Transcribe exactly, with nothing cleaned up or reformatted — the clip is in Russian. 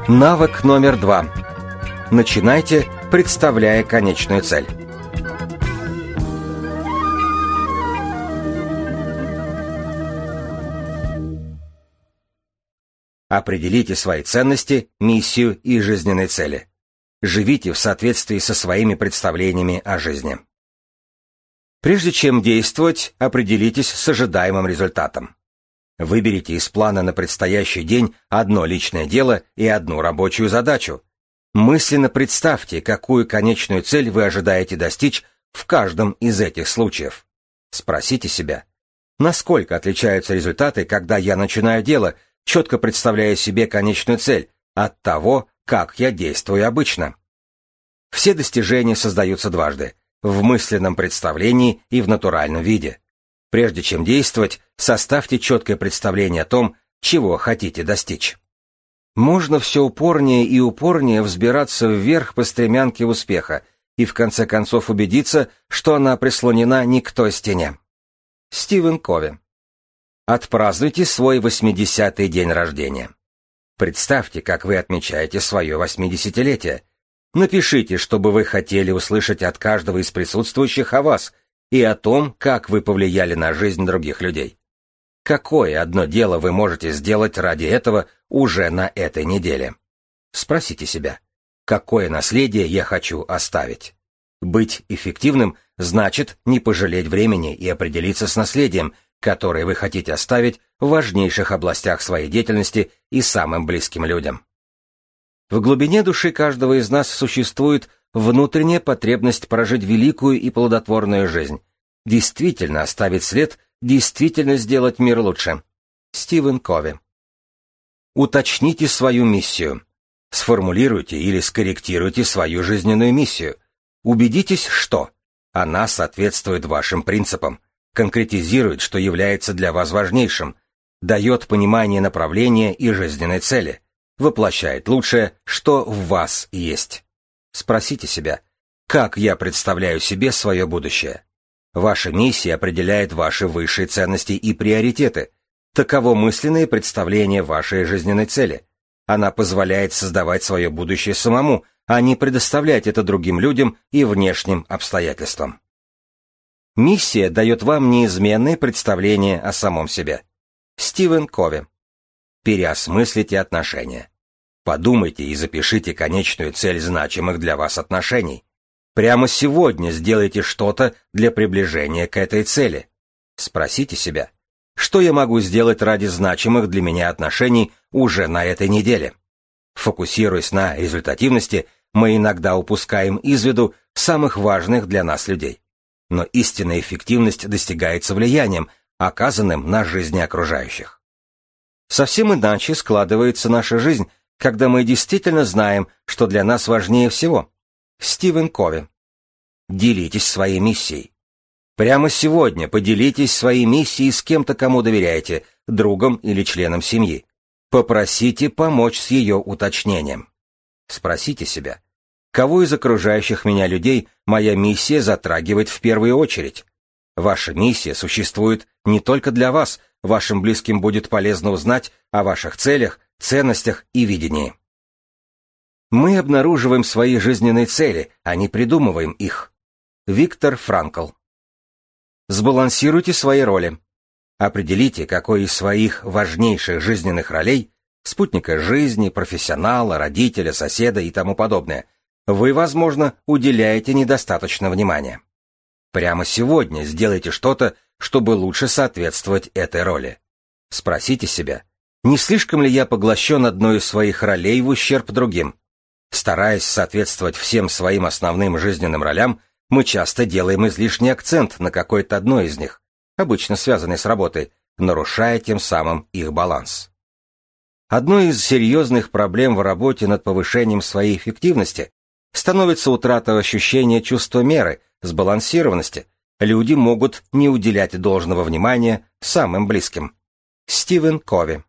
Навык номер два. Начинайте, представляя конечную цель. Определите свои ценности, миссию и жизненные цели. Живите в соответствии со своими представлениями о жизни. Прежде чем действовать, определитесь с ожидаемым результатом. Выберите из плана на предстоящий день одно личное дело и одну рабочую задачу. Мысленно представьте, какую конечную цель вы ожидаете достичь в каждом из этих случаев. Спросите себя, насколько отличаются результаты, когда я начинаю дело, четко представляя себе конечную цель, от того, как я действую обычно. Все достижения создаются дважды, в мысленном представлении и в натуральном виде. Прежде чем действовать, составьте четкое представление о том, чего хотите достичь. Можно все упорнее и упорнее взбираться вверх по стремянке успеха и в конце концов убедиться, что она прислонена не к той стене. Стивен Кови. Отпразднуйте свой восьмидесятый день рождения. Представьте, как вы отмечаете свое восьмидесятилетие. Напишите, что бы вы хотели услышать от каждого из присутствующих о вас и о том, как вы повлияли на жизнь других людей. Какое одно дело вы можете сделать ради этого уже на этой неделе? Спросите себя, какое наследие я хочу оставить? Быть эффективным значит не пожалеть времени и определиться с наследием, которое вы хотите оставить в важнейших областях своей деятельности и самым близким людям. В глубине души каждого из нас существует внутренняя потребность прожить великую и плодотворную жизнь, действительно оставить след, действительно сделать мир лучше. Стивен Кови. Уточните свою миссию. Сформулируйте или скорректируйте свою жизненную миссию. Убедитесь, что она соответствует вашим принципам, конкретизирует, что является для вас важнейшим, дает понимание направления и жизненной цели, воплощает лучшее, что в вас есть. Спросите себя, как я представляю себе свое будущее? Ваша миссия определяет ваши высшие ценности и приоритеты. Таково мысленное представление вашей жизненной цели. Она позволяет создавать свое будущее самому, а не предоставлять это другим людям и внешним обстоятельствам. Миссия дает вам неизменное представление о самом себе. Стивен Кови. Переосмыслите отношения. Подумайте и запишите конечную цель значимых для вас отношений. Прямо сегодня сделайте что-то для приближения к этой цели. Спросите себя, что я могу сделать ради значимых для меня отношений уже на этой неделе? Фокусируясь на результативности, мы иногда упускаем из виду самых важных для нас людей. Но истинная эффективность достигается влиянием, оказанным на жизни окружающих. Совсем иначе складывается наша жизнь, когда мы действительно знаем, что для нас важнее всего. Стивен Кови. Делитесь своей миссией. Прямо сегодня поделитесь своей миссией с кем-то, кому доверяете, другом или членом семьи. Попросите помочь с ее уточнением. Спросите себя, кого из окружающих меня людей моя миссия затрагивает в первую очередь? Ваша миссия существует не только для вас, вашим близким будет полезно узнать о ваших целях, ценностях и видении. Мы обнаруживаем свои жизненные цели, а не придумываем их. Виктор Франкл. Сбалансируйте свои роли. Определите, какой из своих важнейших жизненных ролей – спутника жизни, профессионала, родителя, соседа и тому подобное – вы, возможно, уделяете недостаточно внимания. Прямо сегодня сделайте что-то, чтобы лучше соответствовать этой роли. Спросите себя, не слишком ли я поглощен одной из своих ролей в ущерб другим? Стараясь соответствовать всем своим основным жизненным ролям, мы часто делаем излишний акцент на какой-то одной из них, обычно связанной с работой, нарушая тем самым их баланс. Одной из серьезных проблем в работе над повышением своей эффективности становится утрата ощущения чувства меры, сбалансированности. Люди могут не уделять должного внимания самым близким. Стивен Кови.